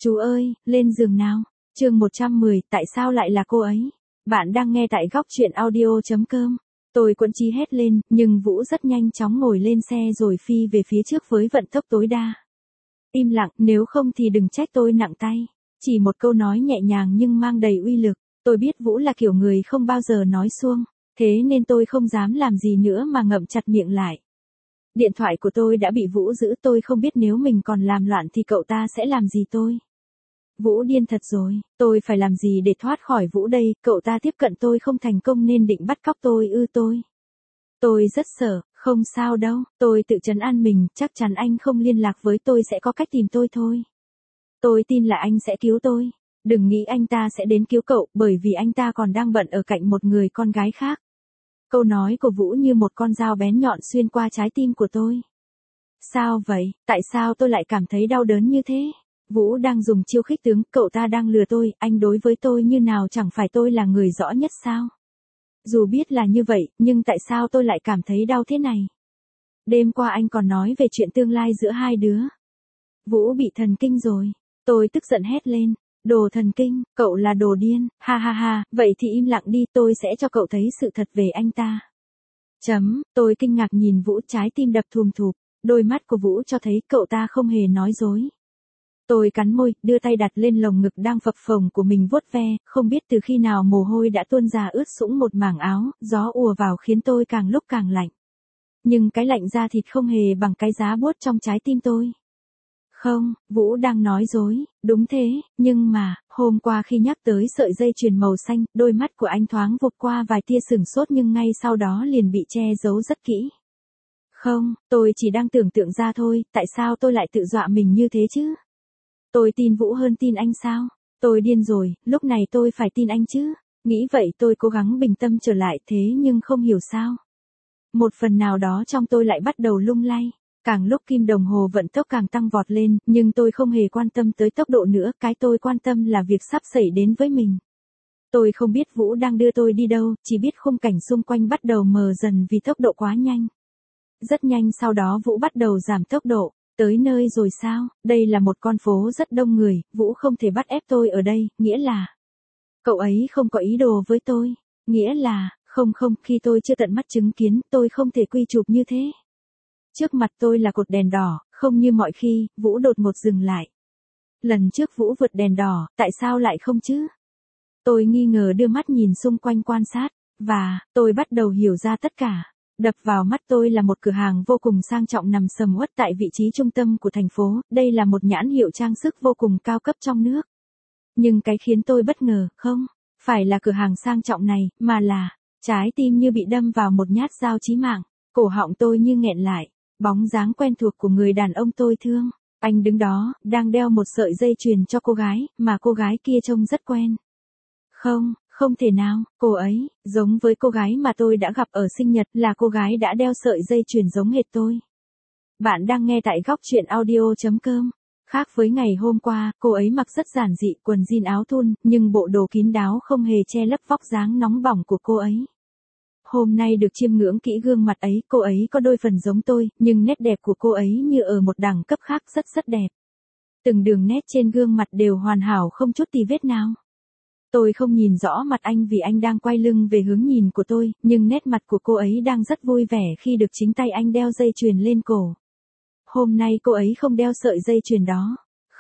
Chú ơi, lên giường nào. Chương 110, tại sao lại là cô ấy? Bạn đang nghe tại góc truyện audio.com. Tôi quẫn chí hét lên, nhưng Vũ rất nhanh chóng ngồi lên xe rồi phi về phía trước với vận tốc tối đa. Im lặng, nếu không thì đừng trách tôi nặng tay. Chỉ một câu nói nhẹ nhàng nhưng mang đầy uy lực. Tôi biết Vũ là kiểu người không bao giờ nói suông, thế nên tôi không dám làm gì nữa mà ngậm chặt miệng lại. Điện thoại của tôi đã bị Vũ giữ, tôi không biết nếu mình còn làm loạn thì cậu ta sẽ làm gì tôi. Vũ điên thật rồi, tôi phải làm gì để thoát khỏi Vũ đây, cậu ta tiếp cận tôi không thành công nên định bắt cóc tôi tôi. Tôi rất sợ, không sao đâu, tôi tự trấn an mình, chắc chắn anh không liên lạc với tôi sẽ có cách tìm tôi thôi. Tôi tin là anh sẽ cứu tôi. Đừng nghĩ anh ta sẽ đến cứu cậu, bởi vì anh ta còn đang bận ở cạnh một người con gái khác. Câu nói của Vũ như một con dao bén nhọn xuyên qua trái tim của tôi. Sao vậy, tại sao tôi lại cảm thấy đau đớn như thế? Vũ đang dùng chiêu khích tướng, cậu ta đang lừa tôi, anh đối với tôi như nào, chẳng phải tôi là người rõ nhất sao? Dù biết là như vậy, nhưng tại sao tôi lại cảm thấy đau thế này? Đêm qua anh còn nói về chuyện tương lai giữa hai đứa. Vũ bị thần kinh rồi. Tôi tức giận hét lên. Đồ thần kinh, cậu là đồ điên, ha ha ha, vậy thì im lặng đi, tôi sẽ cho cậu thấy sự thật về anh ta. Tôi kinh ngạc nhìn Vũ, trái tim đập thùm thụp, đôi mắt của Vũ cho thấy cậu ta không hề nói dối. Tôi cắn môi, đưa tay đặt lên lồng ngực đang phập phồng của mình vuốt ve, không biết từ khi nào mồ hôi đã tuôn ra ướt sũng một mảng áo, gió ùa vào khiến tôi càng lúc càng lạnh. Nhưng cái lạnh da thịt không hề bằng cái giá buốt trong trái tim tôi. Không, Vũ đang nói dối, đúng thế, nhưng mà, hôm qua khi nhắc tới sợi dây chuyền màu xanh, đôi mắt của anh thoáng vụt qua vài tia sửng sốt nhưng ngay sau đó liền bị che giấu rất kỹ. Không, tôi chỉ đang tưởng tượng ra thôi, tại sao tôi lại tự dọa mình như thế chứ? Tôi tin Vũ hơn tin anh sao? Tôi điên rồi, lúc này tôi phải tin anh chứ? Nghĩ vậy tôi cố gắng bình tâm trở lại thế nhưng không hiểu sao. Một phần nào đó trong tôi lại bắt đầu lung lay. Càng lúc kim đồng hồ vận tốc càng tăng vọt lên, nhưng tôi không hề quan tâm tới tốc độ nữa, cái tôi quan tâm là việc sắp xảy đến với mình. Tôi không biết Vũ đang đưa tôi đi đâu, chỉ biết khung cảnh xung quanh bắt đầu mờ dần vì tốc độ quá nhanh. Rất nhanh sau đó Vũ bắt đầu giảm tốc độ, tới nơi rồi sao, đây là một con phố rất đông người, Vũ không thể bắt ép tôi ở đây, nghĩa là cậu ấy không có ý đồ với tôi, nghĩa là, không, khi tôi chưa tận mắt chứng kiến, tôi không thể quy chụp như thế. Trước mặt tôi là cột đèn đỏ, không như mọi khi, Vũ đột ngột dừng lại. Lần trước Vũ vượt đèn đỏ, tại sao lại không chứ? Tôi nghi ngờ đưa mắt nhìn xung quanh quan sát, và, tôi bắt đầu hiểu ra tất cả. Đập vào mắt tôi là một cửa hàng vô cùng sang trọng nằm sầm uất tại vị trí trung tâm của thành phố, đây là một nhãn hiệu trang sức vô cùng cao cấp trong nước. Nhưng cái khiến tôi bất ngờ, không, phải là cửa hàng sang trọng này, mà là, trái tim như bị đâm vào một nhát dao chí mạng, cổ họng tôi như nghẹn lại. Bóng dáng quen thuộc của người đàn ông tôi thương. Anh đứng đó, đang đeo một sợi dây chuyền cho cô gái, mà cô gái kia trông rất quen. Không thể nào, cô ấy, giống với cô gái mà tôi đã gặp ở sinh nhật, là cô gái đã đeo sợi dây chuyền giống hệt tôi. Bạn đang nghe tại góc truyện audio.com. Khác với ngày hôm qua, cô ấy mặc rất giản dị, quần jean áo thun, nhưng bộ đồ kín đáo không hề che lấp vóc dáng nóng bỏng của cô ấy. Hôm nay được chiêm ngưỡng kỹ gương mặt ấy, cô ấy có đôi phần giống tôi, nhưng nét đẹp của cô ấy như ở một đẳng cấp khác, rất đẹp. Từng đường nét trên gương mặt đều hoàn hảo không chút tì vết nào. Tôi không nhìn rõ mặt anh vì anh đang quay lưng về hướng nhìn của tôi, nhưng nét mặt của cô ấy đang rất vui vẻ khi được chính tay anh đeo dây chuyền lên cổ. Hôm nay cô ấy không đeo sợi dây chuyền đó.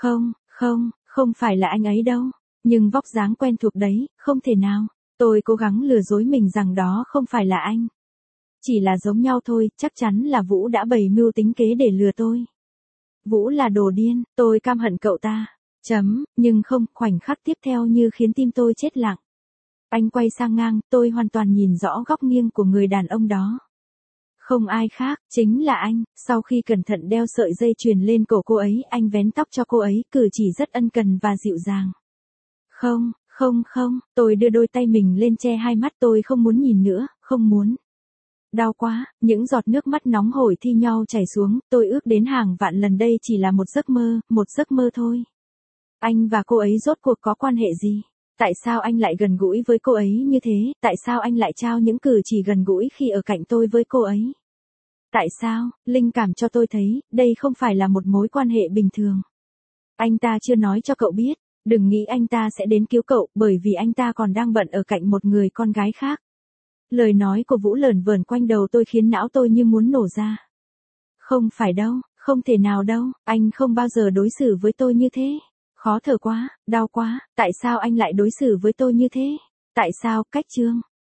Không phải là anh ấy đâu. Nhưng vóc dáng quen thuộc đấy, không thể nào. Tôi cố gắng lừa dối mình rằng đó không phải là anh. Chỉ là giống nhau thôi, chắc chắn là Vũ đã bày mưu tính kế để lừa tôi. Vũ là đồ điên, tôi căm hận cậu ta. Nhưng không, khoảnh khắc tiếp theo như khiến tim tôi chết lặng. Anh quay sang ngang, tôi hoàn toàn nhìn rõ góc nghiêng của người đàn ông đó. Không ai khác, chính là anh. Sau khi cẩn thận đeo sợi dây chuyền lên cổ cô ấy, anh vén tóc cho cô ấy, cử chỉ rất ân cần và dịu dàng. Không, tôi đưa đôi tay mình lên che hai mắt, tôi không muốn nhìn nữa, không muốn. Đau quá, những giọt nước mắt nóng hổi thi nhau chảy xuống, tôi ước đến hàng vạn lần đây chỉ là một giấc mơ thôi. Anh và cô ấy rốt cuộc có quan hệ gì? Tại sao anh lại gần gũi với cô ấy như thế? Tại sao anh lại trao những cử chỉ gần gũi khi ở cạnh tôi với cô ấy? Tại sao? Linh cảm cho tôi thấy, đây không phải là một mối quan hệ bình thường. Anh ta chưa nói cho cậu biết, đừng nghĩ anh ta sẽ đến cứu cậu, bởi vì anh ta còn đang bận ở cạnh một người con gái khác. Lời nói của Vũ lởn vởn quanh đầu tôi khiến não tôi như muốn nổ ra. Không phải đâu, không thể nào đâu, anh không bao giờ đối xử với tôi như thế. Khó thở quá, đau quá, tại sao anh lại đối xử với tôi như thế? Tại sao, Cách Trương?